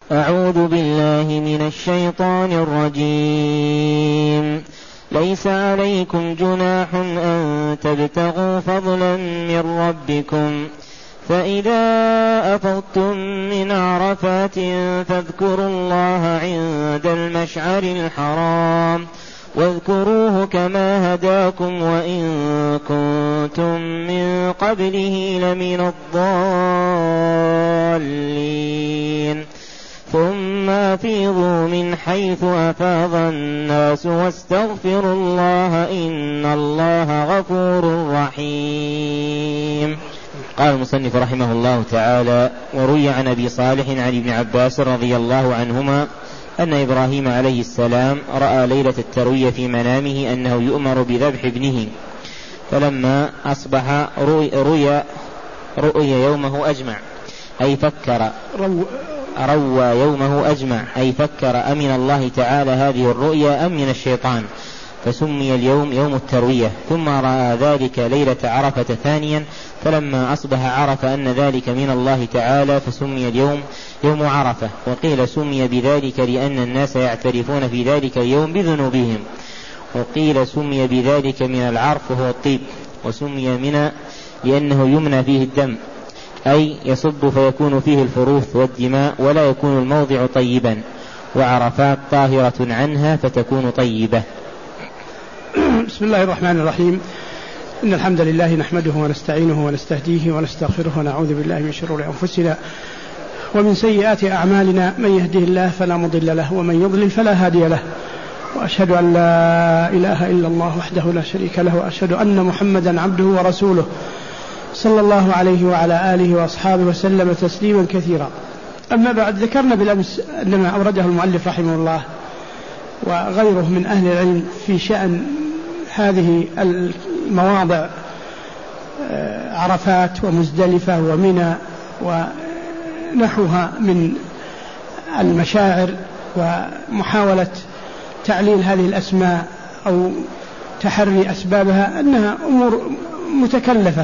أعوذ بالله من الشيطان الرجيم. ليس عليكم جناح أن تبتغوا فضلا من ربكم، فإذا أفضتم من عرفات فاذكروا الله عند المشعر الحرام واذكروه كما هداكم وإن كنتم من قبله لمن الضالين. ثم أفيضوا من حيث أفاض الناس واستغفروا الله إن الله غفور رحيم. قال المصنف رحمه الله تعالى: وروي عن أبي صالح عن ابن عباس رضي الله عنهما أن إبراهيم عليه السلام رأى ليلة التروية في منامه أنه يؤمر بذبح ابنه، فلما أصبح روي يومه أجمع أي فكر روى يومه أجمع أي فكر أمن الله تعالى هذه الرؤيا أم من الشيطان، فسمي اليوم يوم التروية. ثم رأى ذلك ليلة عرفة ثانيا، فلما أصبح عرف أن ذلك من الله تعالى فسمي اليوم يوم عرفة. وقيل سمي بذلك لأن الناس يعترفون في ذلك اليوم بذنوبهم، وقيل سمي بذلك من العرف وهو الطيب، وسمي من لأنه يمنى فيه الدم أي يصب فيكون فيه الفروث والدماء ولا يكون الموضع طيبا، وعرفات طاهرة عنها فتكون طيبة. بسم الله الرحمن الرحيم. إن الحمد لله نحمده ونستعينه ونستهديه ونستغفره ونعوذ بالله من شرور أنفسنا ومن سيئات أعمالنا، من يهده الله فلا مضل له ومن يضلل فلا هادي له، وأشهد أن لا إله إلا الله وحده لا شريك له، وأشهد أن محمدا عبده ورسوله صلى الله عليه وعلى آله وأصحابه وسلم تسليما كثيرا. أما بعد، ذكرنا بالأمس أنما أورده المؤلف رحمه الله وغيره من أهل العلم في شأن هذه المواضع عرفات ومزدلفة ومنى ونحوها من المشاعر، ومحاولة تعليل هذه الأسماء أو تحري أسبابها أنها أمور متكلفة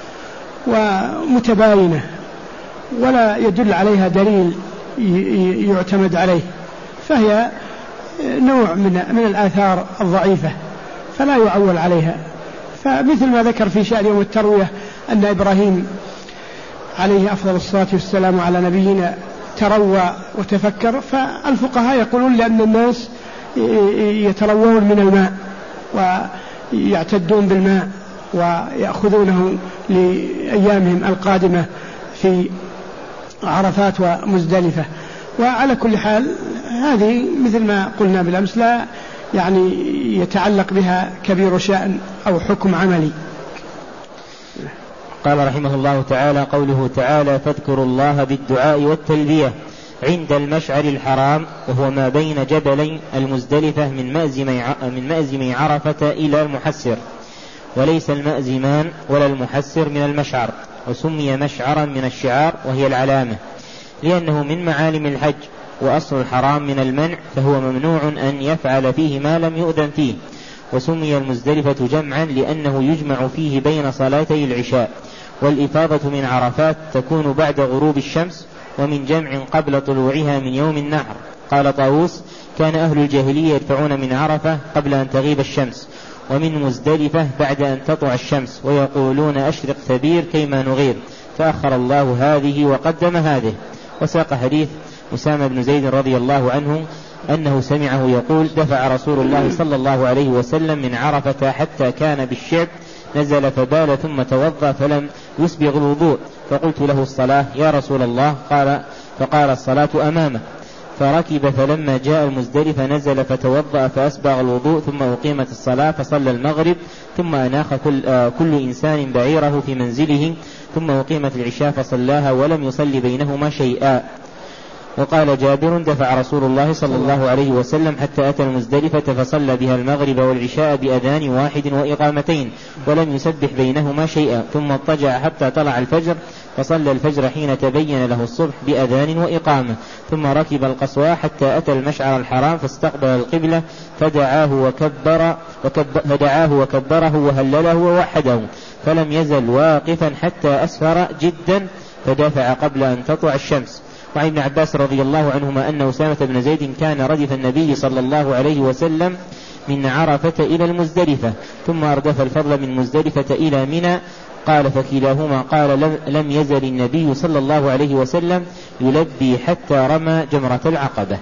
ومتباينة ولا يدل عليها دليل يعتمد عليه، فهي نوع من الآثار الضعيفة فلا يعول عليها. فمثل ما ذكر في شأن يوم التروية أن إبراهيم عليه أفضل الصلاة والسلام على نبينا تروى وتفكر، فالفقهاء يقولون لأن الناس يتروون من الماء ويعتدون بالماء ويأخذونه لأيامهم القادمة في عرفات ومزدلفة. وعلى كل حال هذه مثل ما قلنا بالأمس لا يعني يتعلق بها كبير شأن أو حكم عملي. قال رحمه الله تعالى: قوله تعالى: فاذكروا الله بالدعاء والتلبية عند المشعر الحرام، وهو ما بين جبلي المزدلفة من مأزم عرفة إلى المحسر، وليس المأزمان ولا المحسر من المشعر، وسمي مشعرا من الشعار وهي العلامة لأنه من معالم الحج، وأصل الحرام من المنع فهو ممنوع أن يفعل فيه ما لم يؤذن فيه. وسمي المزدلفة جمعا لأنه يجمع فيه بين صلاتي العشاء. والإفاضة من عرفات تكون بعد غروب الشمس ومن جمع قبل طلوعها من يوم النحر. قال طاووس: كان أهل الجاهلية يدفعون من عرفة قبل أن تغيب الشمس، ومن مزدلفة بعد أن تطلع الشمس، ويقولون: أشرق ثبير كيما نغير، فأخر الله هذه وقدم هذه. وساق حديث أسامة بن زيد رضي الله عنه أنه سمعه يقول: دفع رسول الله صلى الله عليه وسلم من عرفة حتى كان بالشعب، نزل فبال ثم توضأ فلم يسبغ الوضوء، فقلت له: الصلاة يا رسول الله؟ فقال: الصلاة أمامك. فركب، فلما جاء المزدلفة نزل فتوضأ فأسبغ الوضوء، ثم أقيمت الصلاة فصلى المغرب، ثم أناخ كل إنسان بعيره في منزله، ثم أقيمت العشاء فصلاها ولم يصلي بينهما شيئا. وقال جابر: دفع رسول الله صلى الله عليه وسلم حتى أتى المزدلفة فصلى بها المغرب والعشاء بأذان واحد وإقامتين ولم يسبح بينهما شيئا، ثم اضطجع حتى طلع الفجر فصلى الفجر حين تبين له الصبح بأذان وإقامة، ثم ركب القصواء حتى أتى المشعر الحرام فاستقبل القبلة فدعاه وكبره وهلله ووحده، فلم يزل واقفا حتى أسفر جدا فدافع قبل أن تطلع الشمس. وعن ابن عباس رضي الله عنهما أن أسامة بن زيد كان ردف النبي صلى الله عليه وسلم من عرفة إلى المزدلفة ثم أردف الفضل من مزدلفة إلى منى. قال فكلاهما قال لم يزل النبي صلى الله عليه وسلم يلبي حتى رمى جمرة العقبة.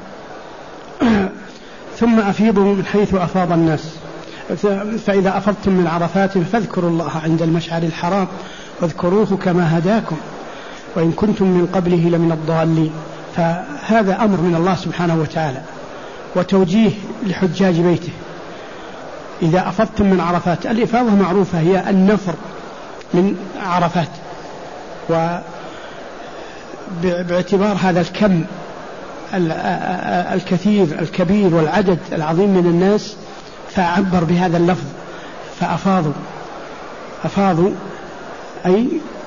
ثم أفيضوا من حيث أفاض الناس، فإذا أفضتم من عرفات فاذكروا الله عند المشعر الحرام واذكروه كما هداكم وإن كنتم من قبله لمن الضالين. فهذا أمر من الله سبحانه وتعالى وتوجيه لحجاج بيته. إذا أفضتم من عرفات، الإفاضة معروفة هي النفر من عرفات، وباعتبار هذا الكم الكثير الكبير والعدد العظيم من الناس فعبر بهذا اللفظ فأفاضوا أي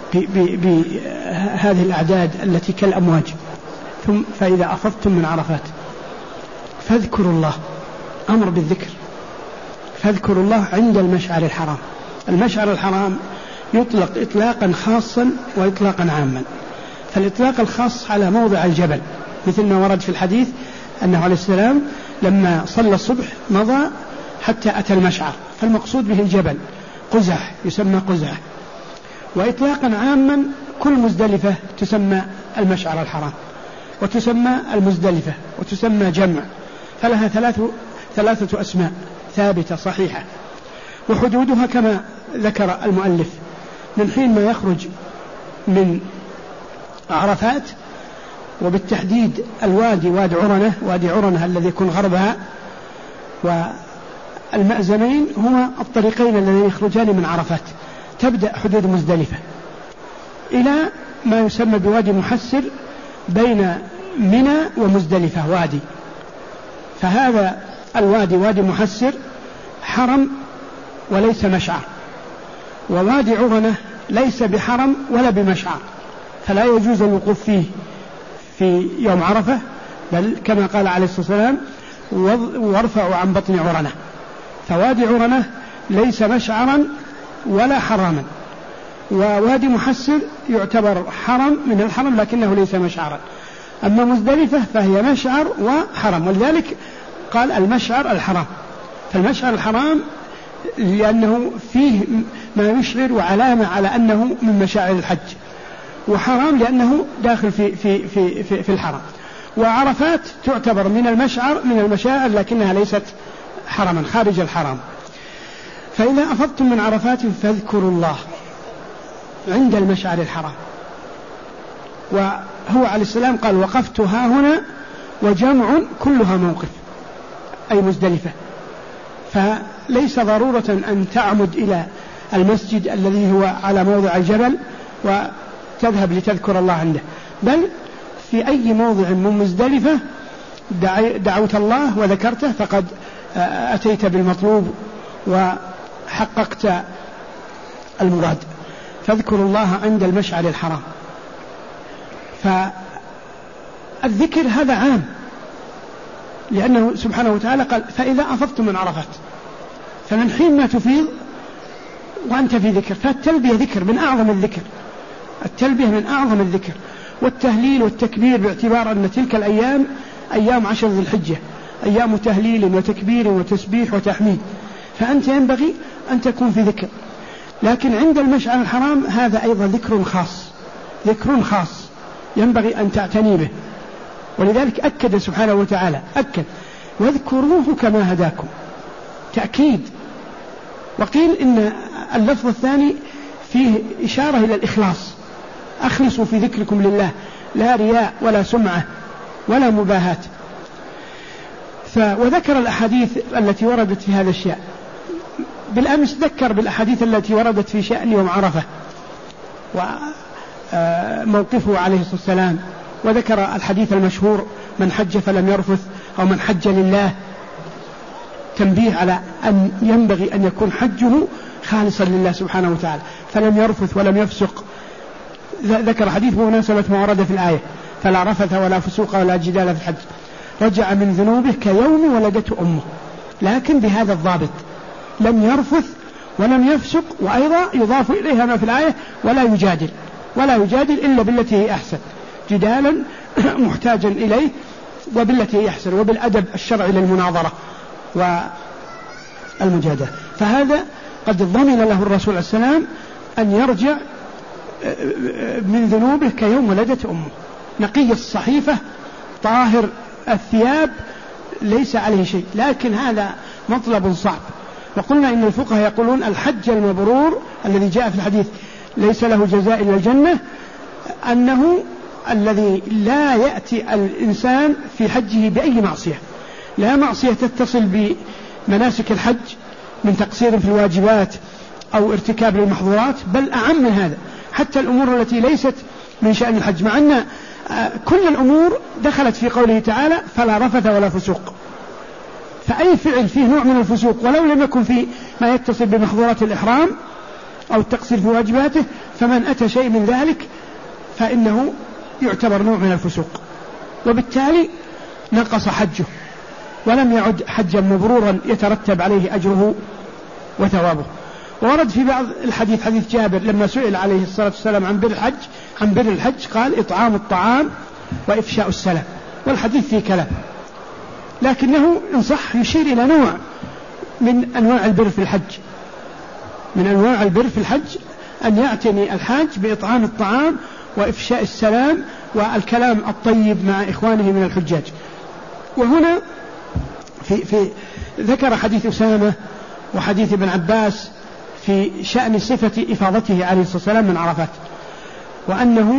بهذه الأعداد التي كالأمواج. ثم فإذا أفضتم من عرفات فاذكروا الله، أمر بالذكر، فاذكروا الله عند المشعر الحرام. المشعر الحرام يطلق إطلاقا خاصا وإطلاقا عاما. فالإطلاق الخاص على موضع الجبل، مثل ما ورد في الحديث أنه عليه السلام لما صلى الصبح مضى حتى أتى المشعر، فالمقصود به الجبل قزح، يسمى قزح. وإطلاقا عاما كل مزدلفة تسمى المشعر الحرام وتسمى المزدلفة وتسمى جمع، فلها ثلاثة أسماء ثابتة صحيحة. وحدودها كما ذكر المؤلف من حين ما يخرج من عرفات، وبالتحديد الوادي وادي عرنة الذي يكون غربها، والمأزمين هما الطريقين الذين يخرجان من عرفات. تبدأ حدود مزدلفة إلى ما يسمى بوادي محسر بين منى ومزدلفة وادي، فهذا الوادي وادي محسر حرم وليس مشعر، ووادي عرنة ليس بحرم ولا بمشعر، فلا يجوز الوقوف فيه في يوم عرفة، بل كما قال عليه الصلاة والسلام وارفعوا عن بطن عرنة. فوادي عرنة ليس مشعرا ولا حراما، ووادي محسر يعتبر حرم من الحرم لكنه ليس مشعرا. أما مزدلفة فهي مشعر وحرم، ولذلك قال المشعر الحرام. فالمشعر الحرام لأنه فيه ما يشعر وعلامة على أنه من مشاعر الحج، وحرام لأنه داخل في الحرم. وعرفات تعتبر من المشعر من المشاعر لكنها ليست حرما خارج الحرم. فإذا أفضتم من عرفات فاذكروا الله عند المشعر الحرام. وهو عليه السلام قال وقفت ها هنا وجمع كلها موقف، أي مزدلفة. فليس ضرورة أن تعمد إلى المسجد الذي هو على موضع الجبل وتذهب لتذكر الله عنده، بل في أي موضع من مزدلفة دعوت الله وذكرته فقد أتيت بالمطلوب وحققت المراد. فاذكروا الله عند المشعر الحرام. فالذكر هذا عام، لأنه سبحانه وتعالى قال فإذا أفضتم من عرفات، فمن حين ما تفيض وأنت في ذكر، فالتلبية ذكر من أعظم الذكر، التلبية من أعظم الذكر، والتهليل والتكبير باعتبار أن تلك الأيام أيام 10 ذي الحجة، أيام تهليل وتكبير وتسبيح وتحميد، فأنت ينبغي أن تكون في ذكر. لكن عند المشعر الحرام هذا أيضا ذكر خاص ينبغي أن تعتني به، ولذلك أكد سبحانه وتعالى واذكروه كما هداكم، تأكيد. وقيل إن اللفظ الثاني فيه إشارة إلى الإخلاص، أخلصوا في ذكركم لله، لا رياء ولا سمعة ولا مباهات. وذكر الأحاديث التي وردت في هذا الشيء. بالأمس ذكر بالأحاديث التي وردت في شأن يوم عرفة وموقفه عليه الصلاة والسلام، وذكر الحديث المشهور من حج فلم يرفث أو من حج لله، تنبيه على أن ينبغي أن يكون حجه خالصا لله سبحانه وتعالى، فلم يرفث ولم يفسق. ذكر حديث بمناسبة ما ورد في الآية فلا رفث ولا فسوق ولا جدال في الحج، رجع من ذنوبه كيوم ولدته أمه، لكن بهذا الضابط لم يرفث ولم يفسق. وأيضا يضاف إليها ما في الآية ولا يجادل إلا بالتي هي أحسن، جدالا محتاجا إليه، وبالتي يحسن، وبالأدب الشرعي للمناظرة والمجادلة. فهذا قد ضمن له الرسول عليه السلام أن يرجع من ذنوبه كيوم ولدت أمه، نقي الصحيفة طاهر الثياب ليس عليه شيء. لكن هذا مطلب صعب. وقلنا إن الفقهاء يقولون الحج المبرور الذي جاء في الحديث ليس له جزاء إلا الجنة، أنه الذي لا يأتي الإنسان في حجه بأي معصية، لا معصية تتصل بمناسك الحج من تقصير في الواجبات أو ارتكاب للمحظورات، بل أعم من هذا حتى الأمور التي ليست من شأن الحج، مع أن كل الأمور دخلت في قوله تعالى فلا رفث ولا فسوق. فأي فعل فيه نوع من الفسوق ولو لم يكن في ما يتصل بمحظورات الإحرام أو التقصير في واجباته، فمن أتى شيء من ذلك فإنه يعتبر نوع من الفسوق، وبالتالي نقص حجه ولم يعد حجا مبرورا يترتب عليه أجره وثوابه. ورد في بعض الحديث حديث جابر لما سئل عليه الصلاة والسلام عن بر الحج قال إطعام الطعام وإفشاء السلام، والحديث فيه كلام، لكنه إن صح يشير إلى نوع من أنواع البر في الحج. من أنواع البر في الحج أن يعتني الحاج بإطعام الطعام وإفشاء السلام والكلام الطيب مع إخوانه من الحجاج. وهنا في ذكر حديث أسامة وحديث ابن عباس في شأن صفة إفاضته عليه الصلاة والسلام من عرفات، وأنه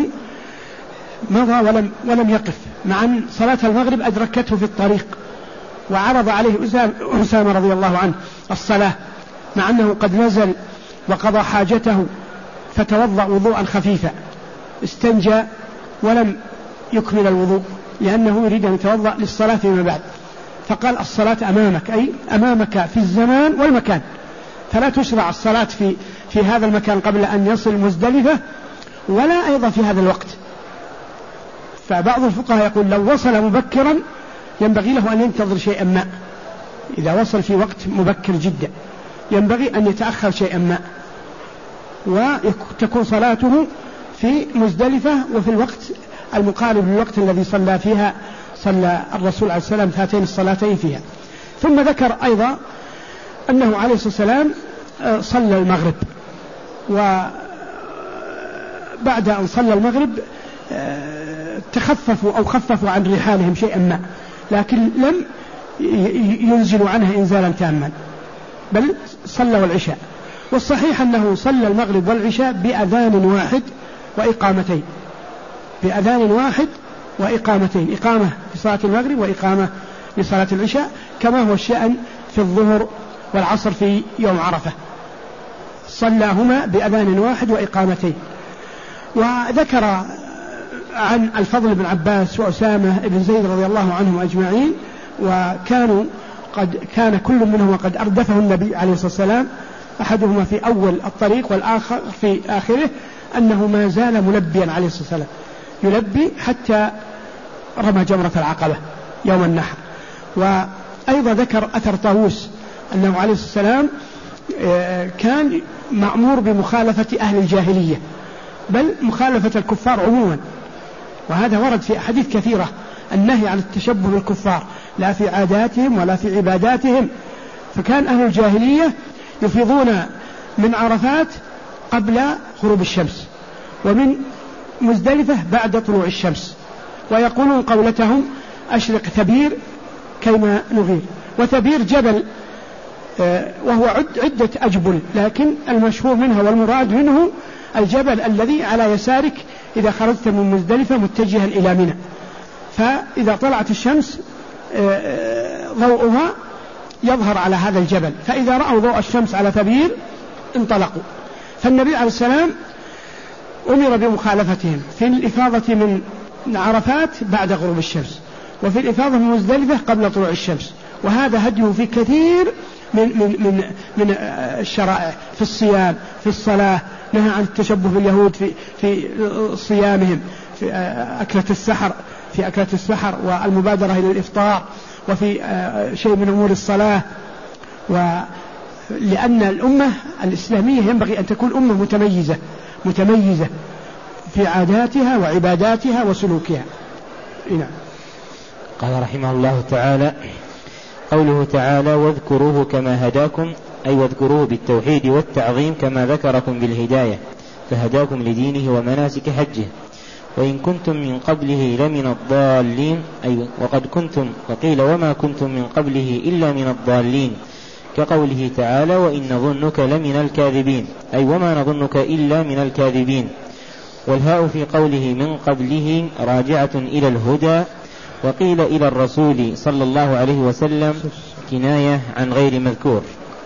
مضى ولم يقف، مع أن صلاة المغرب أدركته في الطريق، وعرض عليه أسامة رضي الله عنه الصلاة، مع أنه قد نزل وقضى حاجته فتوضأ وضوءا خفيفا، استنجى ولم يكمل الوضوء لأنه يريد أن يتوضأ للصلاة فيما بعد، فقال الصلاة أمامك، أي أمامك في الزمان والمكان، فلا تشرع الصلاة في هذا المكان قبل أن يصل مزدلفة، ولا أيضا في هذا الوقت. فبعض الفقهاء يقول لو وصل مبكرا ينبغي له أن ينتظر شيئا ما، إذا وصل في وقت مبكر جدا ينبغي أن يتأخر شيئا ما، وتكون صلاته في مزدلفة وفي الوقت المقارب للوقت الذي صلى الرسول عليه السلام هاتين الصلاتين فيها. ثم ذكر أيضا أنه عليه الصلاة والسلام صلى المغرب، وبعد أن صلى المغرب خففوا عن رحالهم شيئا ما، لكن لم ينزلوا عنها إنزالا تاما، بل صلوا العشاء. والصحيح أنه صلى المغرب والعشاء بأذان واحد وإقامتين، إقامة في صلاة المغرب وإقامة لصلاة العشاء، كما هو الشأن في الظهر والعصر في يوم عرفة، صلاهما بأذان واحد وإقامتين. وذكر عن الفضل بن عباس وأسامة بن زيد رضي الله عنهم أجمعين، كان كل منهما قد أردفه النبي عليه الصلاة والسلام، أحدهما في أول الطريق والآخر في آخره، أنه ما زال ملبيا عليه الصلاة والسلام، يلبي حتى رمى جمرة العقبة يوم النحر. وأيضا ذكر أثر طاووس أنه عليه الصلاة والسلام كان مأمور بمخالفة أهل الجاهلية، بل مخالفة الكفار عموما، وهذا ورد في أحاديث كثيرة النهي عن التشبه بالكفار، لا في عاداتهم ولا في عباداتهم. فكان أهل الجاهلية يفيضون من عرفات قبل غروب الشمس، ومن مزدلفة بعد طلوع الشمس، ويقولون قولتهم أشرق ثبير كيما نغير. وثبير جبل وهو عدة أجبل، لكن المشهور منها والمراد منه الجبل الذي على يسارك إذا خرجت من مزدلفة متجها إلى منى، فإذا طلعت الشمس ضوءها يظهر على هذا الجبل، فإذا رأوا ضوء الشمس على ثبير انطلقوا. فالنبي عليه السلام أمر بمخالفتهم في الإفاضة من عرفات بعد غروب الشمس، وفي الإفاضة من مزدلفة قبل طلوع الشمس، وهذا هديه في كثير من الشرائع، في الصيام، في الصلاة، نهى عن التشبه باليهود في صيامهم، في أكلة السحر والمبادرة إلى الإفطار، وفي شيء من أمور الصلاة. لأن الأمة الإسلامية ينبغي أن تكون أمة متميزة في عاداتها وعباداتها وسلوكها. نعم. قال رحمه الله تعالى: قوله تعالى: واذكروه كما هداكم، أي واذكروه بالتوحيد والتعظيم كما ذكركم بالهداية فهداكم لدينه ومناسك حجه. وإن كنتم من قبله لمن الضالين، أي وقد كنتم، وقيل وما كنتم من قبله إلا من الضالين، كقوله تعالى: وإن نظنك لمن الكاذبين، أي وما نظنك إلا من الكاذبين. والهاء في قوله من قبله راجعة إلى الهدى، وقيل إلى الرسول صلى الله عليه وسلم، كناية عن غير مذكور.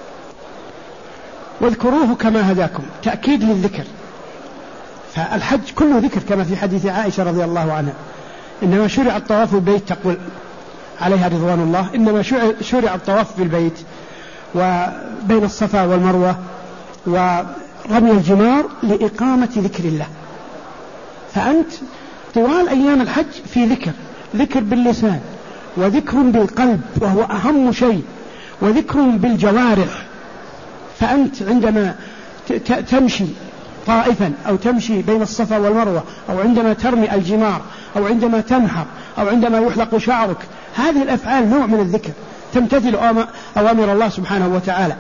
واذكروه كما هداكم تأكيد للذكر، فالحج كله ذكر كما في حديث عائشة رضي الله عنها: إنما شرع الطواف بالبيت، تقول عليها رضوان الله، إنما شرع الطواف بالبيت وبين الصفا والمروة ورمي الجمار لإقامة ذكر الله. فأنت طوال أيام الحج في ذكر باللسان، وذكر بالقلب وهو أهم شيء، وذكر بالجوارح. فأنت عندما تمشي طائفا أو تمشي بين الصفا والمروة، أو عندما ترمي الجمار، أو عندما تنحر، أو عندما يحلق شعرك، هذه الأفعال نوع من الذكر، تمتثل أوامر الله سبحانه وتعالى.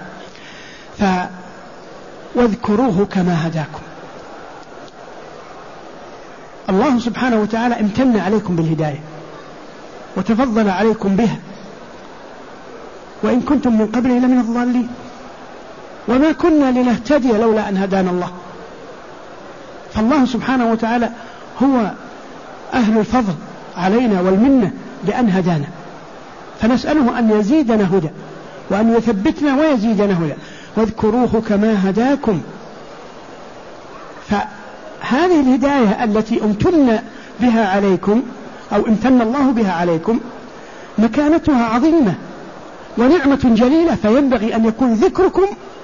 واذكروه كما هداكم. الله سبحانه وتعالى امتن عليكم بالهداية وتفضل عليكم بها، وإن كنتم من قبله لمن الضالين، وما كنا لنهتدي لولا أن هدانا الله. فالله سبحانه وتعالى هو أهل الفضل علينا والمنة بأن هدانا، فنسأله أن يزيدنا هدى، وأن يثبتنا ويزيدنا هدى. واذكروه كما هداكم. فهذه الهداية التي امتن بها عليكم، أو امتن الله بها عليكم، مكانتها عظيمة ونعمة جليلة، فينبغي أن يكون ذكركم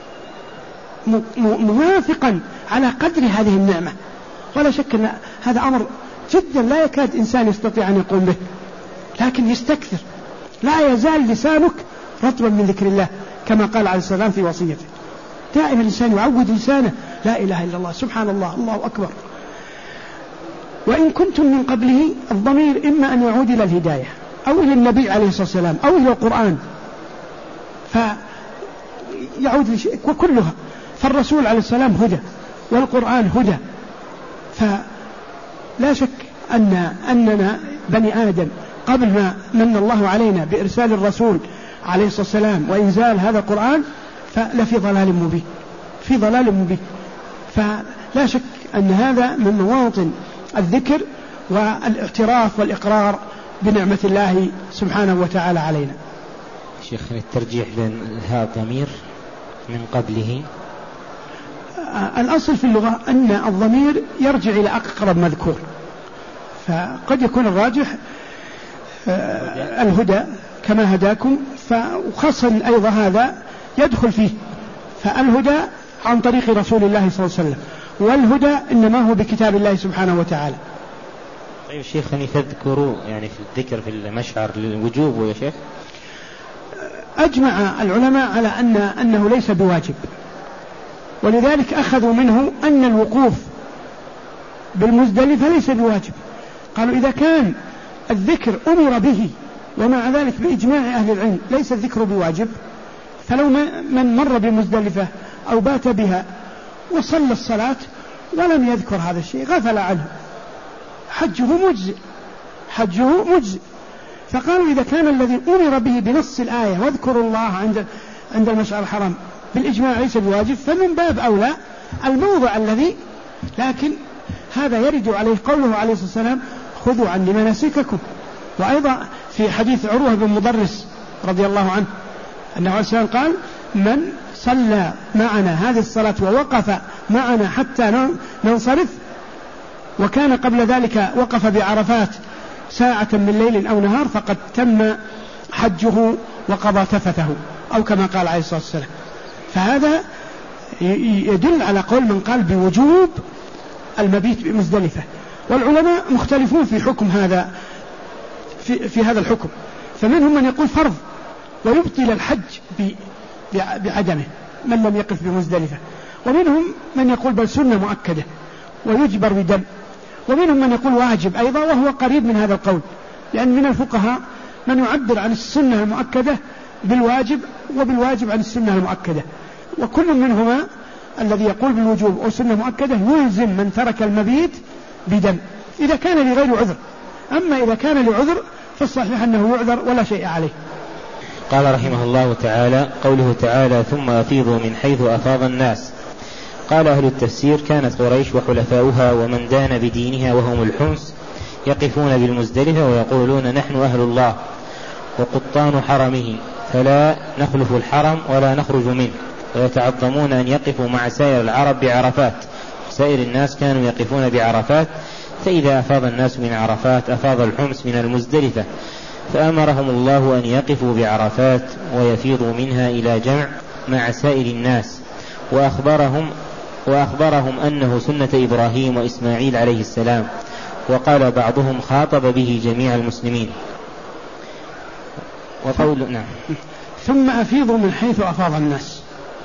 موافقا على قدر هذه النعمة. ولا شك أن هذا أمر جدا لا يكاد إنسان يستطيع أن يقوم به، لكن يستكثر، لا يزال لسانك رطبا من ذكر الله، كما قال عليه السلام في وصيته: دائما الإنسان يعود لسانه لا إله إلا الله، سبحان الله، الله أكبر. وإن كنتم من قبله، الضمير إما أن يعود إلى الهداية أو إلى النبي عليه الصلاة والسلام أو إلى القرآن، فيعود وكلها. فالرسول عليه السلام هدى، والقرآن هدى. فلا شك أننا بني آدم قبل ما من الله علينا بإرسال الرسول عليه الصلاة والسلام وإنزال هذا القرآن فلفي ضلال مبين، في ضلال مبين. فلا شك أن هذا من مواطن الذكر والاعتراف والإقرار بنعمة الله سبحانه وتعالى علينا. شيخ، الترجيح بين هذا الضمير من قبله، الأصل في اللغة أن الضمير يرجع إلى أقرب مذكور، فقد يكون الراجح الهدى كما هداكم، وخاصة أيضا هذا يدخل فيه. فالهدى عن طريق رسول الله صلى الله عليه وسلم، والهدى إنما هو بكتاب الله سبحانه وتعالى. طيب شيخني، تذكروا يعني في الذكر في المشعر للوجوب يا شيخ؟ أجمع العلماء على أنه ليس بواجب، ولذلك أخذوا منه أن الوقوف بالمزدلفة ليس بواجب. قالوا إذا كان الذكر أمر به ومع ذلك بإجماع أهل العلم ليس الذكر بواجب، فلو من مر بمزدلفة أو بات بها وصلى الصلاة ولم يذكر هذا الشيء غفل عنه، حجه مجزئ. فقالوا إذا كان الذي أمر به بنص الآية واذكروا الله عند المشعر الحرام بالإجماع ليس بواجب، فمن باب أولى الموضع الذي، لكن هذا يرد عليه قوله عليه الصلاة والسلام: خذوا عني مناسككم. وأيضا في حديث عروة بن مضرس رضي الله عنه أنه عليه السلام قال: من صلى معنا هذه الصلاة ووقف معنا حتى ننصرف، وكان قبل ذلك وقف بعرفات ساعة من ليل أو نهار، فقد تم حجه وقضى تفته، أو كما قال عليه الصلاة والسلام. فهذا يدل على قول من قال بوجوب المبيت بمزدلفة. والعلماء مختلفون في حكم هذا، في هذا الحكم، فمنهم من يقول فرض ويبطل الحج بعدمه من لم يقف بمزدلفة، ومنهم من يقول بل سنة مؤكدة ويجبر بدم، ومنهم من يقول واجب أيضا وهو قريب من هذا القول. لأن من الفقهاء من يعبر عن السنة المؤكدة بالواجب وبالواجب عن السنة المؤكدة، وكل منهما الذي يقول بالوجوب أو سنة مؤكدة يلزم من ترك المبيت بدم إذا كان لغير عذر. أما إذا كان لعذر فالصحيح أنه يعذر ولا شيء عليه. قال رحمه الله تعالى: قوله تعالى: ثم أفيضوا من حيث أفاض الناس. قال أهل التفسير: كانت قريش وحلفاؤها ومن دان بدينها وهم الحمص يقفون بالمزدلفة ويقولون: نحن أهل الله وقطان حرمه فلا نخلف الحرم ولا نخرج منه، ويتعظمون أن يقفوا مع سائر العرب بعرفات. سائر الناس كانوا يقفون بعرفات، فإذا أفاض الناس من عرفات أفاض الحمص من المزدلفة، فأمرهم الله أن يقفوا بعرفات ويفيضوا منها إلى جمع مع سائر الناس، وأخبرهم أنه سنة إبراهيم وإسماعيل عليه السلام. وقال بعضهم: خاطب به جميع المسلمين. وقول نعم. ثم أفيضوا من حيث أفاض الناس،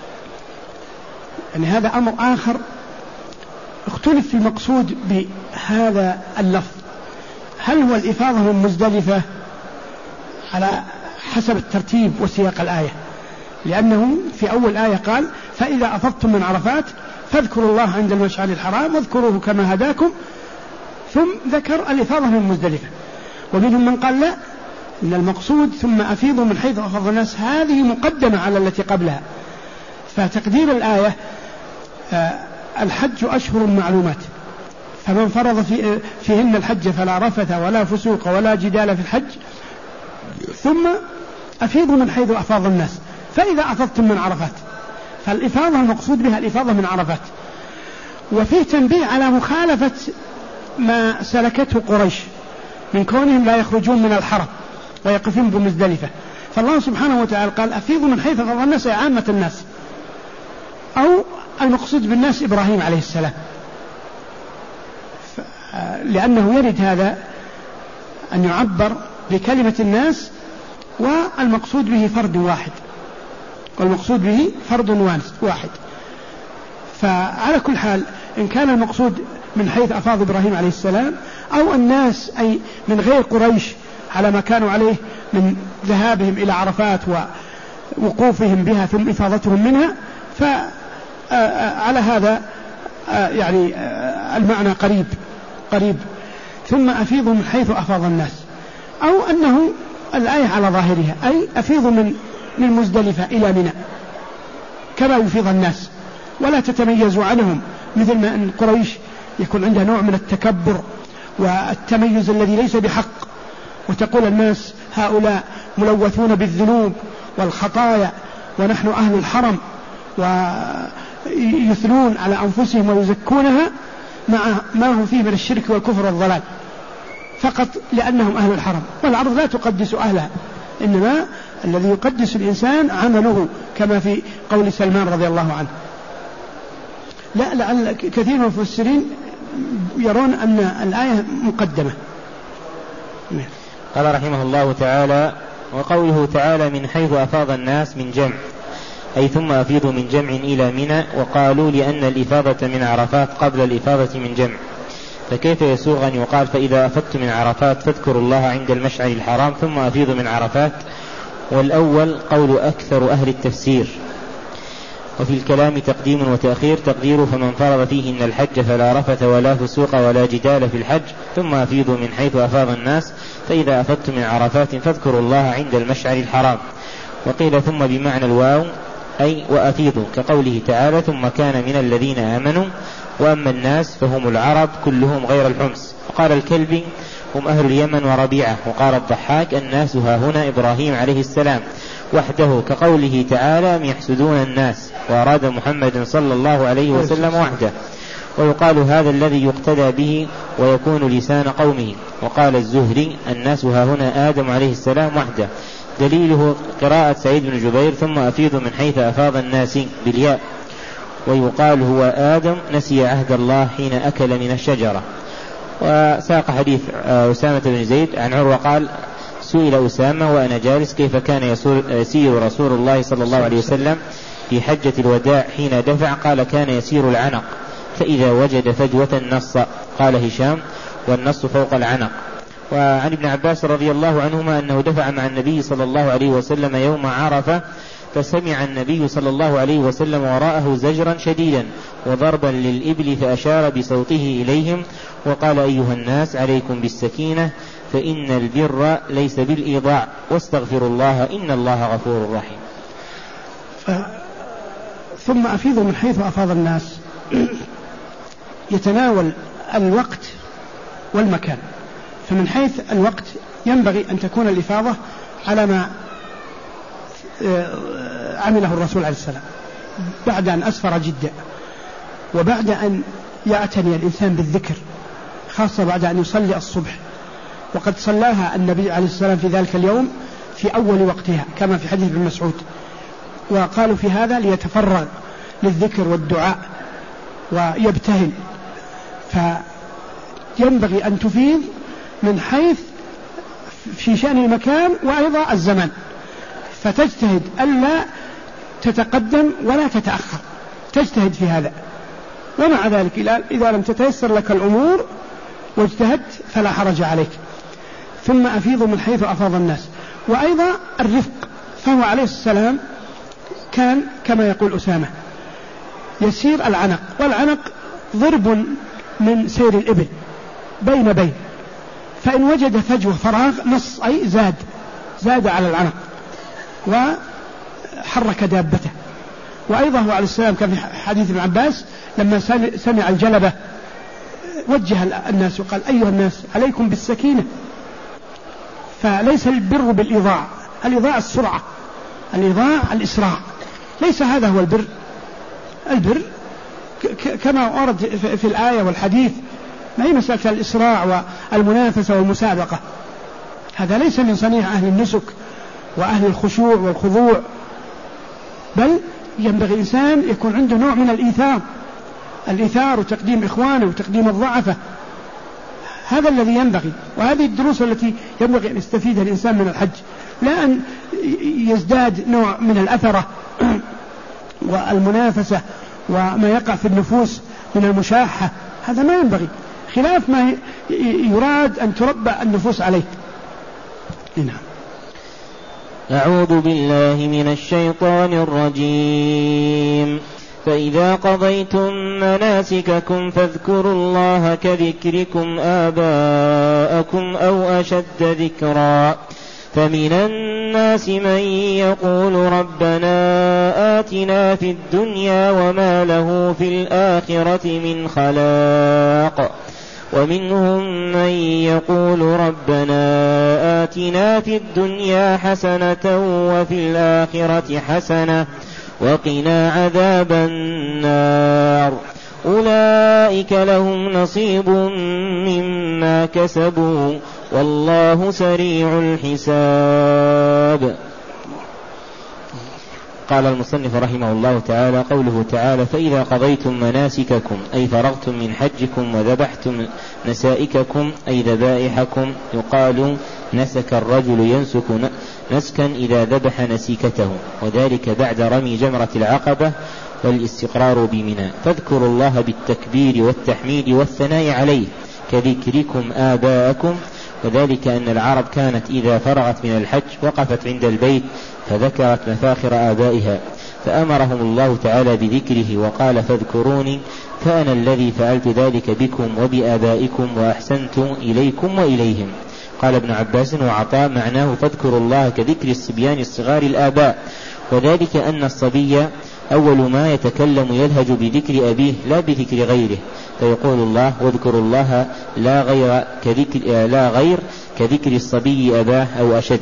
يعني هذا أمر آخر اختلف في المقصود بهذا اللفظ، هل هو الإفاضة من مزدلفة على حسب الترتيب وسياق الآية، لأنه في أول آية قال: فإذا أفضتم من عرفات فاذكروا الله عند المشعر الحرام واذكروه كما هداكم، ثم ذكر الإفاضة من مزدلفة. ومنهم من قال لا، إن المقصود ثم أفيضوا من حيث أفاض الناس هذه مقدمة على التي قبلها، فتقدير الآية الحج أشهر معلومات، فمن فرض فيهن الحج فلا رفث ولا فسوق ولا جدال في الحج، ثم أفيضوا من حيث أفاض الناس فإذا أفضتم من عرفات، فالإفاضة المقصود بها الإفاضة من عرفات. وفيه تنبيه على مخالفة ما سلكته قريش من كونهم لا يخرجون من الحرم ويقفون بمزدلفة، فالله سبحانه وتعالى قال: أفيضوا من حيث أفاض الناس، عامة الناس، أو المقصود بالناس إبراهيم عليه السلام، لأنه يرد هذا أن يعبر بكلمة الناس والمقصود به فرد واحد، والمقصود به فرد واحد. فعلى كل حال إن كان المقصود من حيث أفاض إبراهيم عليه السلام أو الناس أي من غير قريش على ما كانوا عليه من ذهابهم إلى عرفات ووقوفهم بها ثم إفاضتهم منها، فعلى هذا يعني المعنى قريب. ثم أفيضوا من حيث أفاض الناس، أو أنه الآية على ظاهرها أي أفيضوا من مزدلفة إلى منى كما يفيض الناس، ولا تتميزوا عنهم، مثل ما أن قريش يكون عندها نوع من التكبر والتميز الذي ليس بحق، وتقول الناس هؤلاء ملوثون بالذنوب والخطايا ونحن أهل الحرم، ويثنون على أنفسهم ويزكونها مع ما هم فيه من الشرك والكفر والضلال فقط لأنهم أهل الحرم، والأرض لا تقدس أهلها، إنما الذي يقدس الإنسان عمله، كما في قول سلمان رضي الله عنه. لعل كثير من المفسرين يرون أن الآية مقدمة. قال رحمه الله تعالى: وقوله تعالى: من حيث أفاض الناس من جمع، أي ثم أفيضوا من جمع إلى منى. وقالوا لأن الإفاضة من عرفات قبل الإفاضة من جمع، فكيف يسوغ أن يقال: فإذا أفضت من عرفات فاذكروا الله عند المشعر الحرام ثم أفيضوا من عرفات؟ والأول قول أكثر أهل التفسير. وفي الكلام تقديم وتأخير، تقدير: فمن فرض فيهن الحج فلا رفث ولا فسوق ولا جدال في الحج، ثم أفيضوا من حيث أفاض الناس، فإذا أفضتم من عرفات فاذكروا الله عند المشعر الحرام. وقيل ثم بمعنى الواو أي وأفيضوا، كقوله تعالى: ثم كان من الذين آمنوا، وأما الناس فهم العرب كلهم غير الحمص. وقال الكلبي: هم أهل اليمن وربيعة. وقال الضحاك: الناس ها هنا إبراهيم عليه السلام وحده، كقوله تعالى: أم يحسدون الناس، وأراد محمد صلى الله عليه وسلم وحده. ويقال هذا الذي يقتدى به ويكون لسان قومه. وقال الزهري: الناس ها هنا آدم عليه السلام وحده، دليله قراءة سعيد بن جبير: ثم أفيضوا من حيث أفاض الناس بالياء. ويقال هو آدم نسي عهد الله حين أكل من الشجرة. وساق حديث أسامة بن زيد عن عروة قال: سئل أسامة وأنا جالس: كيف كان يسير رسول الله صلى الله عليه وسلم في حجة الوداع حين دفع؟ قال: كان يسير العنق، فإذا وجد فجوة نص. قال هشام: والنص فوق العنق. وعن ابن عباس رضي الله عنهما أنه دفع مع النبي صلى الله عليه وسلم يوم عرفة، فسمع النبي صلى الله عليه وسلم وراءه زجرا شديدا وضربا للإبل، فأشار بصوته إليهم وقال: أيها الناس عليكم بالسكينة، فإن البر ليس بالإيضاع، واستغفروا الله إن الله غفور رحيم. ثم أفيض من حيث أفاض الناس، يتناول الوقت والمكان. فمن حيث الوقت ينبغي أن تكون الإفاضة على ما عمله الرسول عليه السلام بعد أن أسفر جدا، وبعد أن يعتني الإنسان بالذكر، خاصة بعد أن يصلي الصبح، وقد صلاها النبي عليه السلام في ذلك اليوم في أول وقتها كما في حديث ابن مسعود، وقالوا في هذا ليتفرغ للذكر والدعاء ويبتهل. فينبغي أن تفيض من حيث في شأن المكان وأيضا الزمن، فتجتهد ألا تتقدم ولا تتأخر، تجتهد في هذا. ومع ذلك إذا لم تتيسر لك الأمور واجتهدت فلا حرج عليك. ثم أفيض من حيث أفاض الناس، وأيضا الرفق، فهو عليه السلام كان كما يقول أسامة يسير العنق، والعنق ضرب من سير الإبل بين، فإن وجد فجوة فراغ نص أي زاد على العنق وحرك دابته. وأيضا هو عليه السلام كان في حديث ابن عباس لما سمع الجلبة وجه الناس وقال: أيها الناس عليكم بالسكينة. فليس البر بالإيضاع، الإيضاع السرعة، الإيضاع الإسراع، ليس هذا هو البر. البر كما ورد في الآية والحديث ما هي مسألة الإسراع والمنافسة والمسابقة، هذا ليس من صنيع أهل النسك وأهل الخشوع والخضوع، بل ينبغي الإنسان يكون عنده نوع من الإيثار وتقديم إخوانه وتقديم الضعفة، هذا الذي ينبغي. وهذه الدروس التي ينبغي أن يستفيدها الإنسان من الحج، لا أن يزداد نوع من الأثرة والمنافسة وما يقع في النفوس من المشاحة، هذا ما ينبغي، خلاف ما يراد أن تربى النفوس عليه. نعم. أعوذ بالله من الشيطان الرجيم. فإذا قضيتم مناسككم فاذكروا الله كذكركم آباءكم أو أشد ذكرا، فمن الناس من يقول ربنا آتنا في الدنيا وما له في الآخرة من خلاق، ومنهم من يقول ربنا آتنا في الدنيا حسنة وفي الآخرة حسنة وقنا عذاب النار، أولئك لهم نصيب مما كسبوا والله سريع الحساب. قال المصنف رحمه الله تعالى: قوله تعالى: فإذا قضيتم مناسككم أي فرغتم من حجكم وذبحتم نسائككم أي ذبائحكم. يقال نسك الرجل ينسك نسكا إذا ذبح نسيكته، وذلك بعد رمي جمرة العقبة والاستقرار بمنى. فاذكروا الله بالتكبير والتحميد والثناء عليه كذكركم آباءكم، وذلك أن العرب كانت إذا فرغت من الحج وقفت عند البيت فذكرت مفاخر آبائها، فأمرهم الله تعالى بذكره وقال: فاذكروني فأنا الذي فعلت ذلك بكم وبآبائكم وأحسنت إليكم وإليهم. قال ابن عباس وعطاء معناه: فاذكروا الله كذكر الصبيان الصغار الآباء، وذلك أن الصبي أول ما يتكلم يلهج بذكر أبيه لا بذكر غيره، فيقول الله: واذكروا الله لا غير كذكر الصبي أباه أو أشد.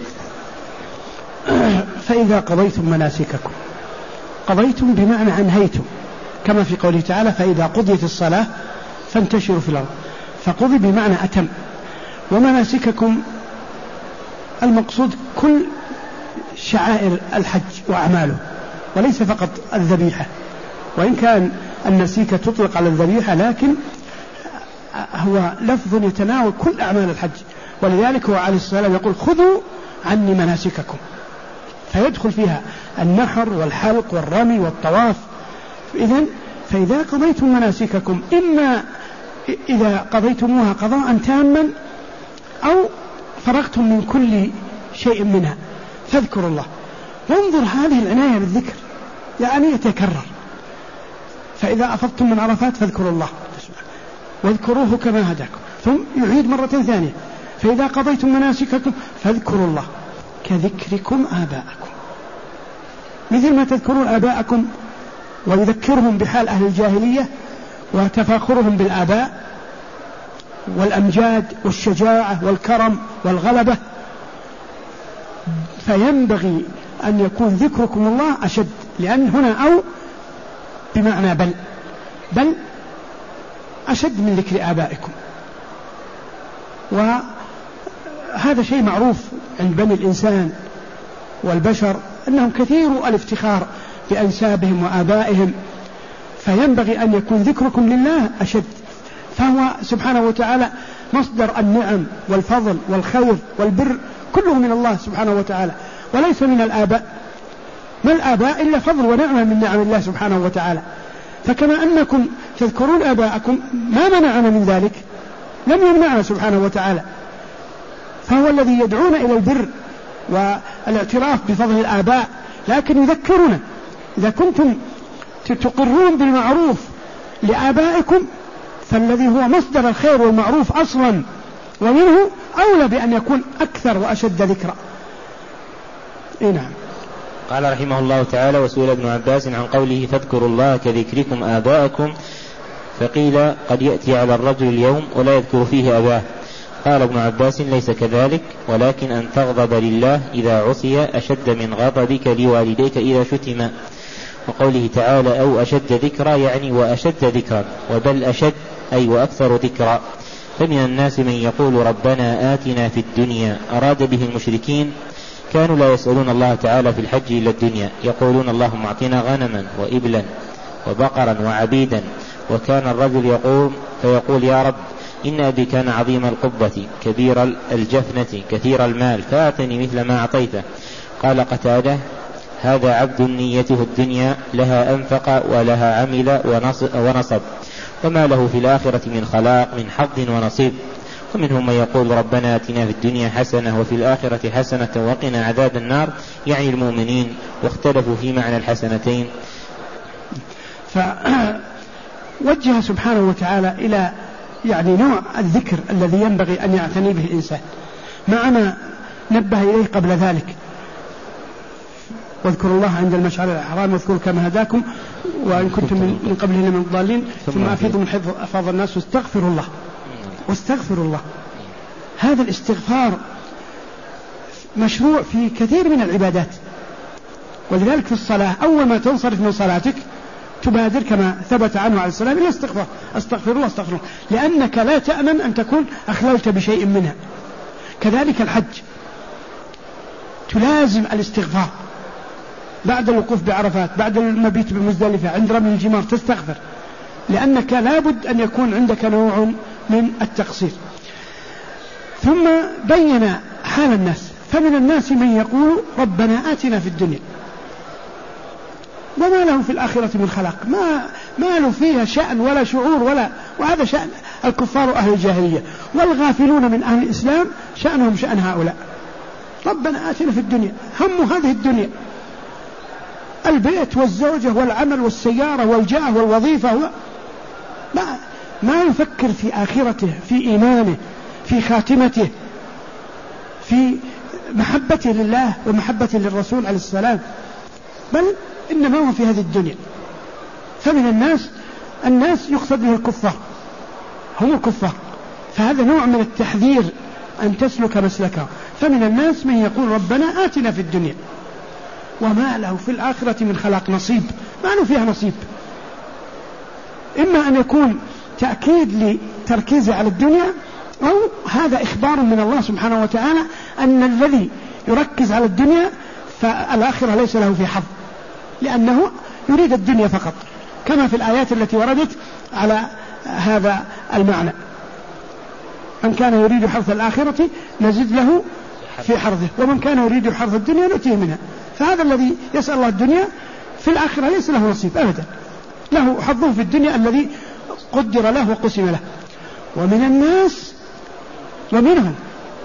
فإذا قضيتم مناسككم، قضيتم بمعنى أنهيتم، كما في قوله تعالى: فإذا قضيت الصلاة فانتشروا في الأرض، فقضي بمعنى أتم. ومناسككم المقصود كل شعائر الحج وأعماله، وليس فقط الذبيحة، وإن كان النسيك تطلق على الذبيحة لكن هو لفظ يتناول كل أعمال الحج، ولذلك هو عليه السلام يقول: خذوا عني مناسككم، فيدخل فيها النحر والحلق والرمي والطواف. إذن فإذا قضيتم مناسككم، إما إذا قضيتموها قضاء تاما أو فرغتم من كل شيء منها فاذكروا الله. وانظر هذه العناية بالذكر، يعني يتكرر. فإذا أفضتم من عرفات فاذكروا الله واذكروه كما هداكم، ثم يعيد مرة ثانية فإذا قضيتم مناسككم فاذكروا الله كذكركم آباءكم، مثل ما تذكرون آباءكم ويذكرهم بحال أهل الجاهلية وتفاخرهم بالآباء والأمجاد والشجاعة والكرم والغلبة. فينبغي أن يكون ذكركم الله أشد، لأن هنا أو بمعنى بل أشد من ذكر آبائكم. وهذا شيء معروف عند بني الإنسان والبشر أنهم كثير الافتخار بأنسابهم وآبائهم، فينبغي أن يكون ذكركم لله أشد. فهو سبحانه وتعالى مصدر النعم والفضل والخير والبر كله من الله سبحانه وتعالى وليس من الآباء. ما الآباء إلا فضل ونعمة من نعم الله سبحانه وتعالى. فكما أنكم تذكرون آباءكم ما منعنا من ذلك، لم يمنعنا سبحانه وتعالى، فهو الذي يدعونا إلى البر والاعتراف بفضل الآباء، لكن يذكرنا إذا كنتم تقرون بالمعروف لآبائكم فالذي هو مصدر الخير والمعروف أصلا ومنه أولى بأن يكون أكثر وأشد ذكرا. نعم. قال رحمه الله تعالى: وسئل ابن عباس عن قوله فاذكروا الله كذكركم آباءكم، فقيل قد يأتي على الرجل اليوم ولا يذكر فيه أباه. قال ابن عباس: ليس كذلك، ولكن أن تغضب لله إذا عصي أشد من غضبك لوالديك إذا شتما. وقوله تعالى: أو أشد ذكرا، يعني وأشد ذكرا، وبل أشد أي وأكثر ذكرا. فمن الناس من يقول ربنا آتنا في الدنيا، أراد به المشركين، كانوا لا يسألون الله تعالى في الحج إلا الدنيا، يقولون اللهم اعطنا غنما وإبلا وبقرا وعبيدا. وكان الرجل فيقول يا رب إن أبي كان عظيم القبة كبير الجفنة كثير المال فأعطني مثل ما أعطيته. قال قتادة: هذا عبد نيته الدنيا، لها أنفق ولها عمل ونصب، وما له في الآخرة من خلاق من حظ ونصيب. ومنهم من يقول ربنا آتنا في الدنيا حسنة وفي الآخرة حسنة وقنا عذاب النار، يعني المؤمنين، واختلفوا في معنى الحسنتين. فوجه سبحانه وتعالى إلى يعني نوع الذكر الذي ينبغي أن يعتني به الإنسان، مع ما نبه إليه قبل ذلك: واذكروا الله عند المشعر الحرام واذكروا كما هداكم وإن كنتم من قبله لمن الضالين ثم أفيضوا من حيث أفاض الناس واستغفروا الله. هذا الاستغفار مشروع في كثير من العبادات، ولذلك في الصلاة أول ما تنصرف من صلاتك تبادر كما ثبت عنه عليه السلام إلى استغفر الله، لأنك لا تأمن أن تكون أخللت بشيء منها. كذلك الحج تلازم الاستغفار بعد الوقوف بعرفات، بعد المبيت بمزدلفة، عند رمي الجمار تستغفر، لأنك لابد أن يكون عندك نوع من التقصير. ثم بين حال الناس: فمن الناس من يقول ربنا آتنا في الدنيا وما له في الآخرة من خلاق، ما له فيها شأن ولا شعور وهذا شأن الكفار أهل الجاهلية، والغافلون من أهل الإسلام شأنهم شأن هؤلاء. ربنا آتنا في الدنيا، هم هذه الدنيا، البيت والزوجة والعمل والسيارة والجاه والوظيفة، ما يفكر في آخرته، في إيمانه، في خاتمته، في محبته لله ومحبته للرسول عليه السلام، بل إنما هو في هذه الدنيا. فمن الناس يقصد به الكفار، هم الكفار، فهذا نوع من التحذير أن تسلك مسلكه. فمن الناس من يقول ربنا آتنا في الدنيا وما له في الآخرة من خلاق، نصيب، ما له فيها نصيب. إما أن يكون تأكيد لتركيزه على الدنيا، أو هذا إخبار من الله سبحانه وتعالى أن الذي يركز على الدنيا فالآخرة ليس له في حظ، لأنه يريد الدنيا فقط، كما في الآيات التي وردت على هذا المعنى: من كان يريد حرث الآخرة نزد له في حرثه ومن كان يريد حرث الدنيا نؤتيه منها. فهذا الذي يسأل الله الدنيا في الآخرة ليس له نصيب أبدا، له حظه في الدنيا الذي قدر له وقسم له. ومنهم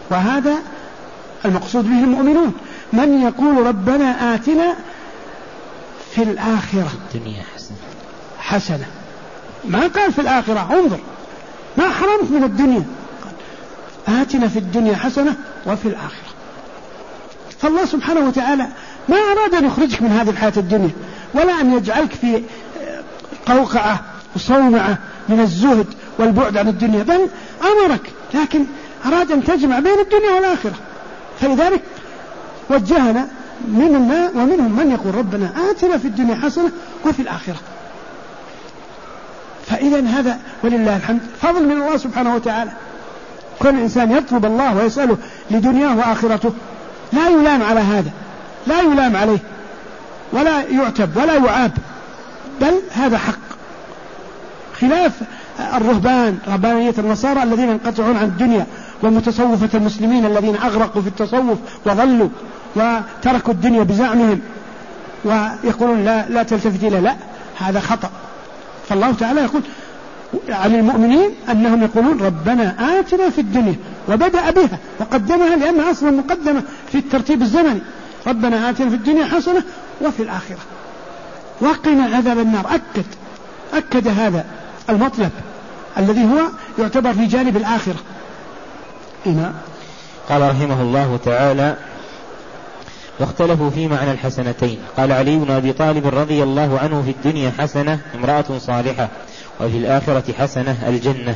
وهذا المقصود به المؤمنون، من يقول ربنا آتنا في الآخرة الدنيا حسنة، ما قال في الآخرة، انظر ما حرمت من الدنيا، آتنا في الدنيا حسنة وفي الآخرة. فالله سبحانه وتعالى ما أراد أن يخرجك من هذه الحياة الدنيا، ولا أن يجعلك في قوقعة وصومعة من الزهد والبعد عن الدنيا، بل أمرك، لكن أراد أن تجمع بين الدنيا والآخرة. فلذلك وجهنا مننا ومنهم من يقول ربنا آتنا في الدنيا حسنة وفي الآخرة. فإذا هذا ولله الحمد فضل من الله سبحانه وتعالى. كل إنسان يطلب الله ويسأله لدنياه وآخرته لا يلام على هذا، لا يلام عليه ولا يعتب ولا يعاب، بل هذا حق، خلاف الرهبان رهبانية النصارى الذين انقطعون عن الدنيا، ومتصوفة المسلمين الذين أغرقوا في التصوف وظلوا وتركوا الدنيا بزعمهم ويقولون لا تلتفت إليه. لا، هذا خطأ. فالله تعالى يقول عن المؤمنين أنهم يقولون ربنا آتنا في الدنيا، وبدأ بها وقدمها لأنها أصلا مقدمة في الترتيب الزمني، ربنا آتنا في الدنيا حسنة وفي الآخرة وقنا عذاب النار. أكد هذا المطلب الذي هو يعتبر في جانب الآخرة. هنا قال رحمه الله تعالى: واختلفوا في معنى الحسنتين. قال علي بن أبي طالب رضي الله عنه: في الدنيا حسنة امرأة صالحة، وفي الآخرة حسنة الجنة.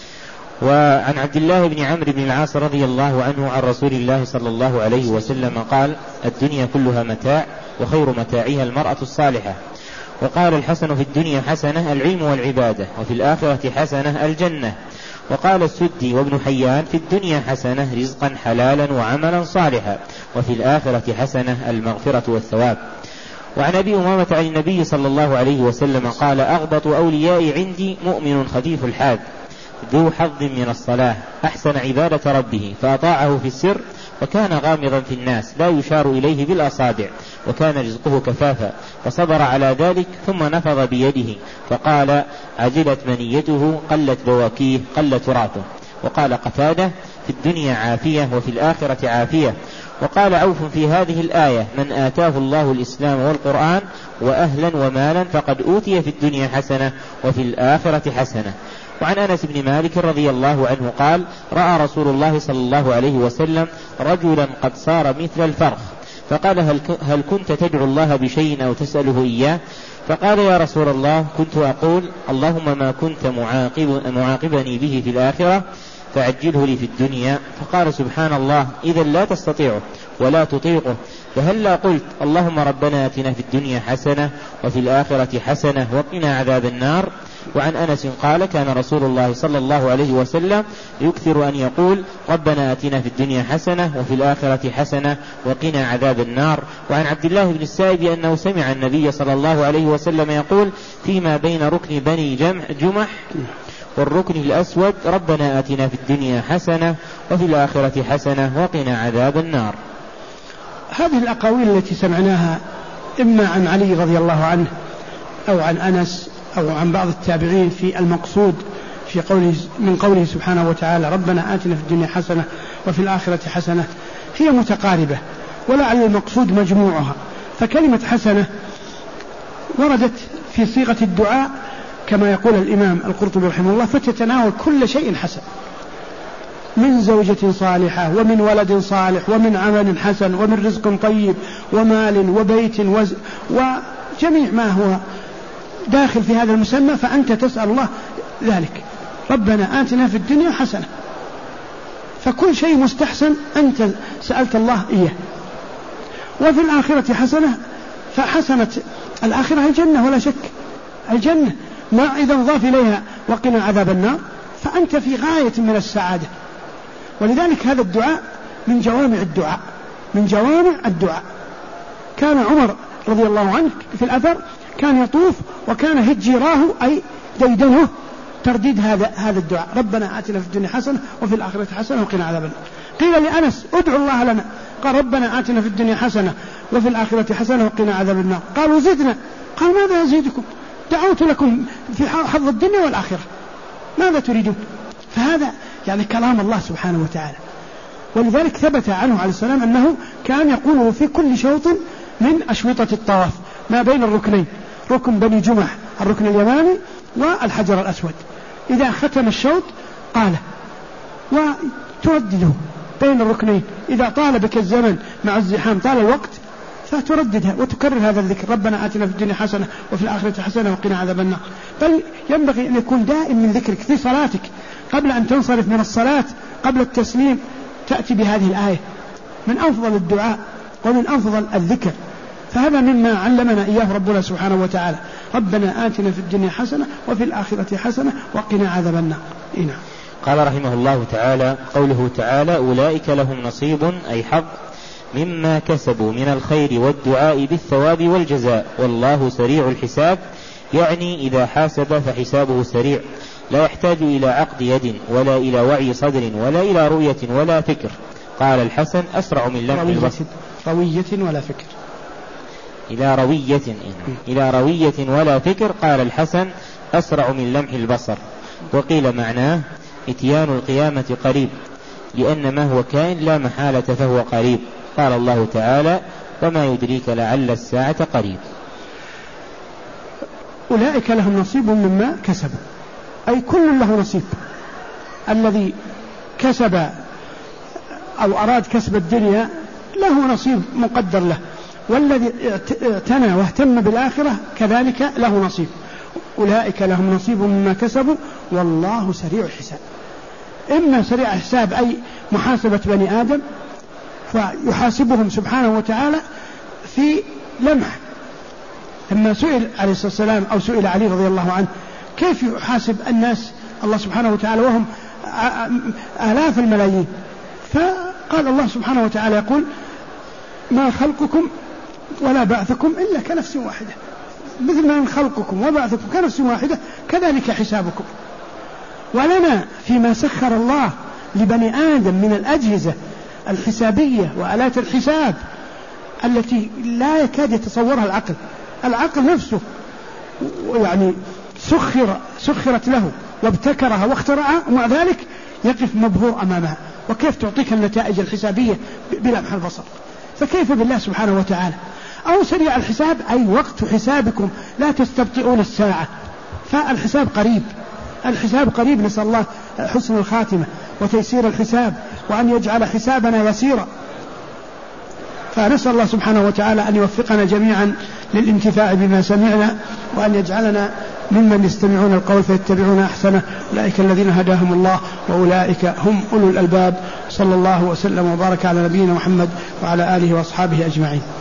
وعن عبد الله بن عمرو بن العاص رضي الله عنه عن رسول الله صلى الله عليه وسلم قال: الدنيا كلها متاع، وخير متاعها المرأة الصالحة. وقال: الحسن في الدنيا حسنة العلم والعبادة، وفي الآخرة حسنة الجنة. وقال السدي وابن حيان: في الدنيا حسنة رزقا حلالا وعملا صالحا، وفي الآخرة حسنة المغفرة والثواب. وعن أبي أمامة عن النبي صلى الله عليه وسلم قال: أغبط أوليائي عندي مؤمن خفيف الحاد ذو حظ من الصلاة، أحسن عبادة ربه فأطاعه في السر، وكان غامضا في الناس لا يشار إليه بالأصابع، وكان رزقه كفافا، فصبر على ذلك ثم نفض بيده فقال: عجلت منيته، قلت بواكيه، قل تراثه. وقال قتادة: في الدنيا عافية، وفي الآخرة عافية. وقال عوف في هذه الآية: من آتاه الله الإسلام والقرآن وأهلا ومالا فقد أوتي في الدنيا حسنة وفي الآخرة حسنة. وعن أنس بن مالك رضي الله عنه قال: رأى رسول الله صلى الله عليه وسلم رجلا قد صار مثل الفرخ، فقال: هل كنت تدعو الله بشيء أو تسأله إياه؟ فقال: يا رسول الله، كنت أقول: اللهم ما كنت معاقبني به في الآخرة فعجله لي في الدنيا. فقال: سبحان الله، إذا لا تستطيعه ولا تطيقه، فهلا قلت: اللهم ربنا آتنا في الدنيا حسنة وفي الآخرة حسنة وقنا عذاب النار. وعن أنس قال: كان رسول الله صلى الله عليه وسلم يكثر أن يقول: ربنا آتنا في الدنيا حسنة وفي الآخرة حسنة وقنا عذاب النار. وعن عبد الله بن السائب أنه سمع النبي صلى الله عليه وسلم يقول فيما بين ركن بني جمح والركن الأسود: ربنا آتنا في الدنيا حسنة وفي الآخرة حسنة وقنا عذاب النار. هذه الأقاويل التي سمعناها إما عن علي رضي الله عنه أو عن أنس أو عن بعض التابعين في المقصود في قوله من قوله سبحانه وتعالى: ربنا آتنا في الدنيا حسنة وفي الآخرة حسنة، هي متقاربة ولعل المقصود مجموعها. فكلمة حسنة وردت في صيغة الدعاء كما يقول الإمام القرطبي رحمه الله، فتتناول كل شيء حسن، من زوجة صالحة ومن ولد صالح ومن عمل حسن ومن رزق طيب ومال وبيت وجميع ما هو داخل في هذا المسمى، فأنت تسأل الله ذلك: ربنا آتنا في الدنيا حسنة. فكل شيء مستحسن أنت سألت الله إياه. وفي الآخرة حسنة، فحسنة الآخرة الجنة ولا شك، الجنة ما إذا انضاف إليها وقنا عذاب النار فأنت في غاية من السعادة. ولذلك هذا الدعاء من جوامع الدعاء، من جوامع الدعاء. كان عمر رضي الله عنه في الأثر كان يطوف وكان هجيراه أي ديدنه ترديد هذا الدعاء: ربنا آتنا في الدنيا حسنة وفي الآخرة حسنة وقنا عذاب النار. قيل لأنس: ادعو الله لنا، قال: ربنا آتنا في الدنيا حسنة وفي الآخرة حسنة وقنا عذاب النار. قالوا: زدنا. قال: ماذا أزيدكم؟ دعوت لكم في حظ الدنيا والآخرة، ماذا تريدون؟ فهذا يعني كلام الله سبحانه وتعالى. ولذلك ثبت عنه عليه السلام أنه كان يقوله في كل شوط من أشوطة الطواف ما بين الركنين، ركن بني جمح الركن اليماني والحجر الأسود، إذا ختم الشوط قاله وتردده بين الركنين، إذا طال بك الزمن مع الزحام طال الوقت فترددها وتكرر هذا الذكر: ربنا آتنا في الدنيا حسنة وفي الآخرة حسنة وقنا عذاب النار. بل ينبغي أن يكون دائم من ذكرك في صلاتك، قبل أن تنصرف من الصلاة قبل التسليم تأتي بهذه الآية، من أفضل الدعاء ومن أفضل الذكر. فهذا مما علمنا إياه ربنا سبحانه وتعالى: ربنا آتنا في الدنيا حسنة وفي الآخرة حسنة وقنا عذاب النار. قال رحمه الله تعالى: قوله تعالى: أولئك لهم نصيب أي حظ مما كسبوا من الخير والدعاء بالثواب والجزاء والله سريع الحساب، يعني إذا حاسب فحسابه سريع، لا يحتاج إلى عقد يد ولا إلى وعي صدر ولا إلى رؤية ولا فكر. قال الحسن: أسرع من لمح البصر. روية ولا فكر، إلى روية ولا فكر. قال الحسن: أسرع من لمح البصر. وقيل معناه: إتيان القيامة قريب، لأن ما هو كائن لا محالة فهو قريب. قال الله تعالى: وما يدريك لعل الساعة قريب. أولئك لهم نصيب مما كسبوا، أي كل له نصيب. الذي كسب أو أراد كسب الدنيا له نصيب مقدر له، والذي اعتنى واهتم بالآخرة كذلك له نصيب. أولئك لهم نصيب مما كسبوا والله سريع الحساب. إما سريع الحساب أي محاسبة بني آدم، فيحاسبهم سبحانه وتعالى في لمح. لما سئل عليه الصلاة والسلام أو سئل علي رضي الله عنه كيف يحاسب الناس الله سبحانه وتعالى وهم آلاف الملايين، فقال الله سبحانه وتعالى يقول: ما خلقكم ولا بعثكم إلا كنفس واحدة، مثل ما خلقكم وبعثكم كنفس واحدة كذلك حسابكم. ولنا فيما سخر الله لبني آدم من الأجهزة الحسابية وآلات الحساب التي لا يكاد يتصورها العقل نفسه، يعني سخرت له وابتكرها واخترعها، ومع ذلك يقف مبهور أمامها، وكيف تعطيك النتائج الحسابية بلمح البصر، فكيف بالله سبحانه وتعالى. أو سريع الحساب أي وقت حسابكم لا تستبطئون الساعة، فالحساب قريب، الحساب قريب. نسأل الله حسن الخاتمة وتيسير الحساب وأن يجعل حسابنا يسيرا. فنسأل الله سبحانه وتعالى أن يوفقنا جميعا للانتفاع بما سمعنا، وأن يجعلنا ممن يستمعون القول فيتبعون أحسنه. أولئك الذين هداهم الله وأولئك هم أولو الألباب. صلى الله وسلم وبارك على نبينا محمد وعلى آله وأصحابه أجمعين.